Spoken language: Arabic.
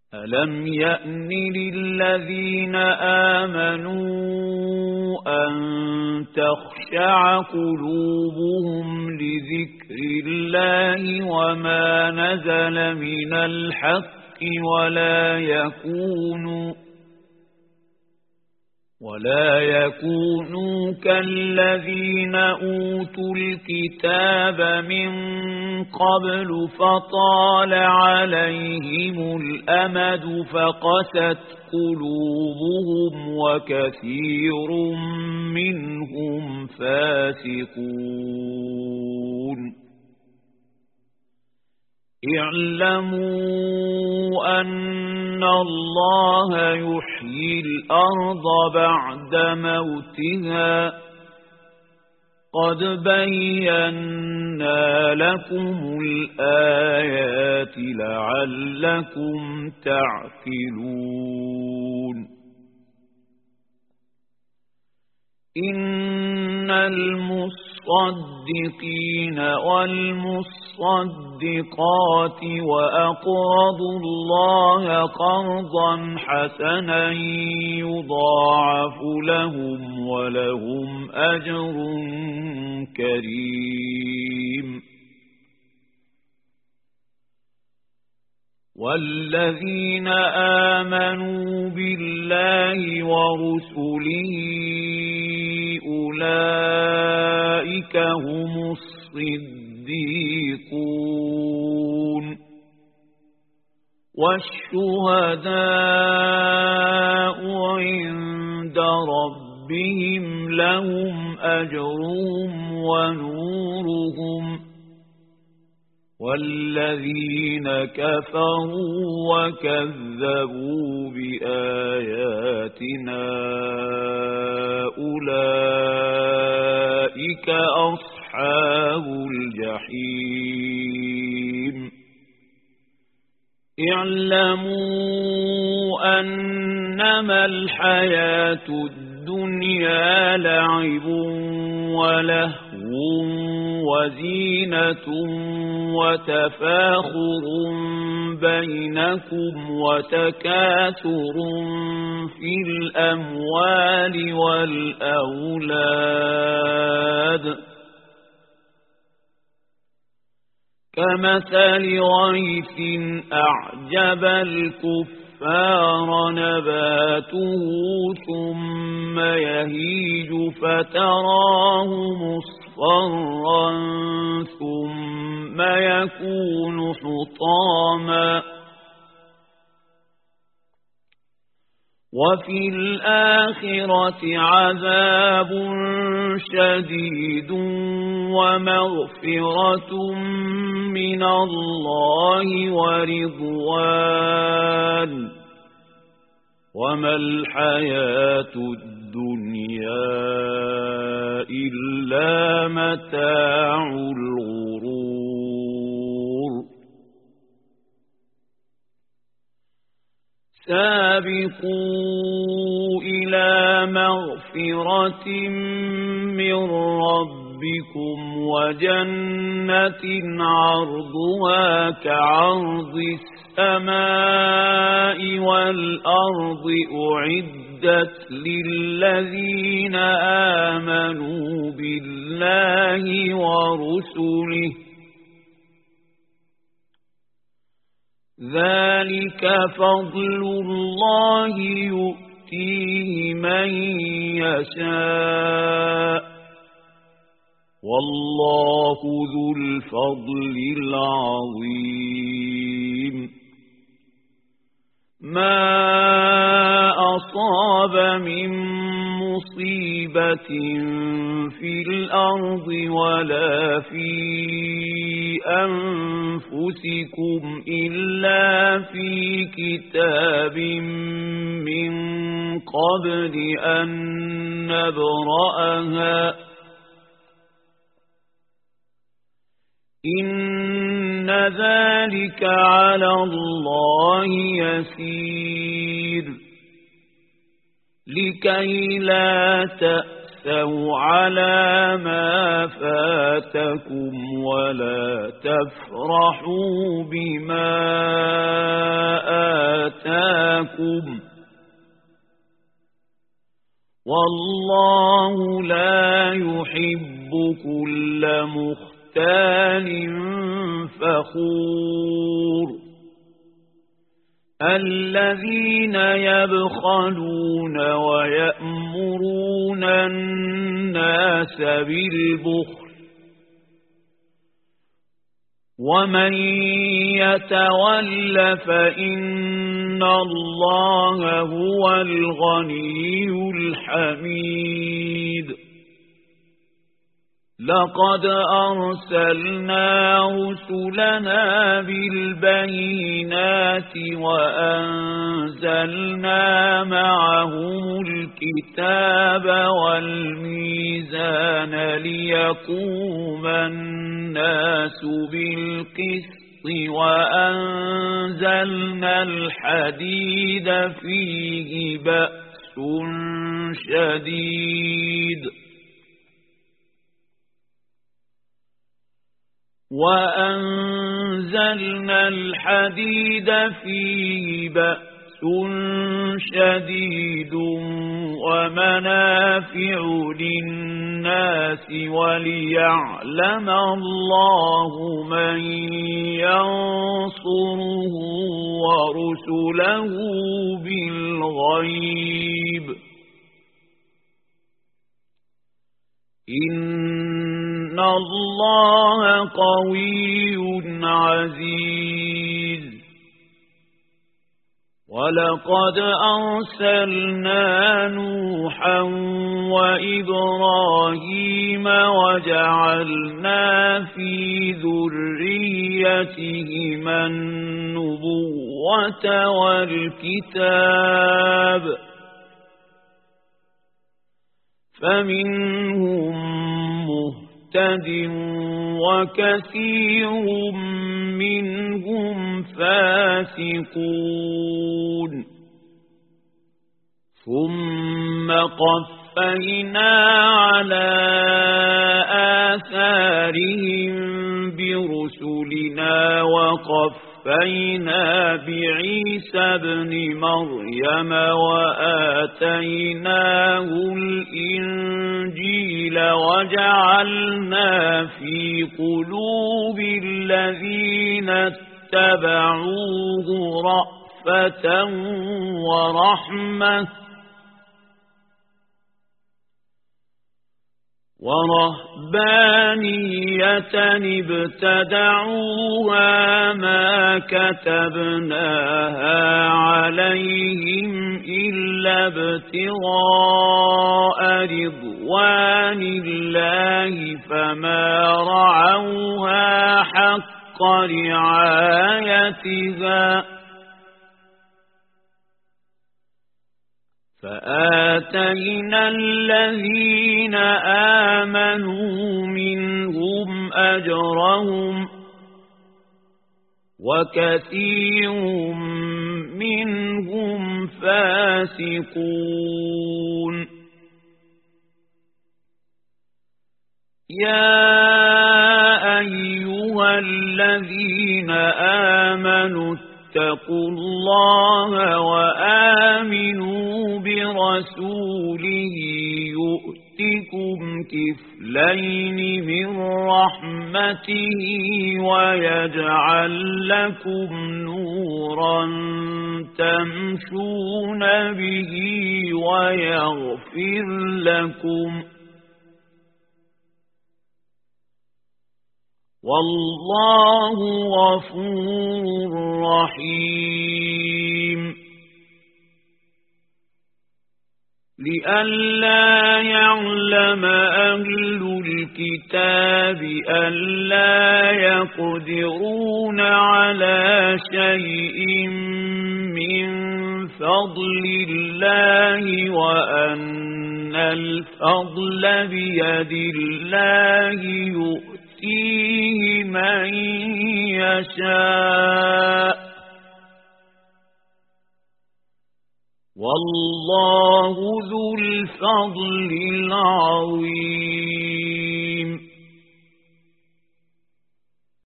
ألم يأن للذين آمنوا أن تخشع قلوبهم لذكر الله وما نزل من الحق ولا يكونوا كالذين أوتوا الكتاب من قبل فطال عليهم الأمد فقست قلوبهم وكثير منهم فاسقون اعلموا أن الله يحيي الأرض بعد موتها قد بينا لكم الآيات لعلكم تعقلون إن المصدقين والمصدقات وأقرضوا الله قرضا حسنا يضاعف لهم ولهم أجر كريم والذين آمنوا بالله ورسله أولئك هم الصديقون والشهداء عند ربهم لهم أجرهم ونورهم والذين كفروا وكذبوا بآياتنا أولئك أصحاب الجحيم اعلموا أنما الحياة الدنيا لعب ولهو وزينة وتفاخر بينكم وتكاثر في الأموال والأولاد كمثل غيث أعجب الكفار نباته ثم يهيج فتراه مصفرا ثم يكون حطاما وفي الآخرة عذاب شديد ومغفرة من الله ورضوان وما الحياة الدنيا إلا متاع الغرور سابقوا إلى مغفرة من ربكم وجنة عرضها كعرض السماء والأرض أعدت للذين آمنوا بالله ورسله ذلك فضل الله يؤتيه من يشاء والله ذو الفضل العظيم ما أصاب من مصيبة في الأرض ولا في أنفسكم إلا في كتاب من قبل أن نبرأها إن ذلك على الله يسير لكي لا تأسوا على ما فاتكم ولا تفرحوا بما لكم والله لا يحب كل مختال فخور الذين يبخلون ويأمرون الناس بالبخل ومن يتول فإن الله هو الغني الحميد لقد أرسلنا رسلنا بالبينات وأنزلنا معهم الكتاب والميزان ليقوم الناس بالقسط وأنزلنا الحديد فيه بأس شديد فيه بأس شديد ومنافع للناس وليعلم الله من ينصره ورسله بالغيب إن الله قوي عزيز ولقد أرسلنا نوحا وإبراهيم وجعلنا في ذريتهما النبوة والكتاب فمنهم مهتد وكثير منهم فاسقون ثم قفينا على آثارهم برسلنا وقفينا بعيسى ابن مريم وآتيناه الإنجيل وجعلنا في قلوب الذين اتبعوه رأفة ورهبانية ابتدعوها ما كتبناها عليهم إلا ابتغاء رضوان الله فما رعوها حق رعايتها فآتينا الذين آمنوا منهم أجرهم وكثير منهم فاسقون يا أيها الذين آمنوا اتقوا الله وآمنوا برسوله يؤتكم كفلين من رحمته ويجعل لكم نورا تمشون به ويغفر لكم والله غفور رحيم لئلا يعلم أهل الكتاب ألا يقدرون على شيء من فضل الله وأن الفضل بيد الله يؤتيه من يشاء والله ذو الفضل العظيم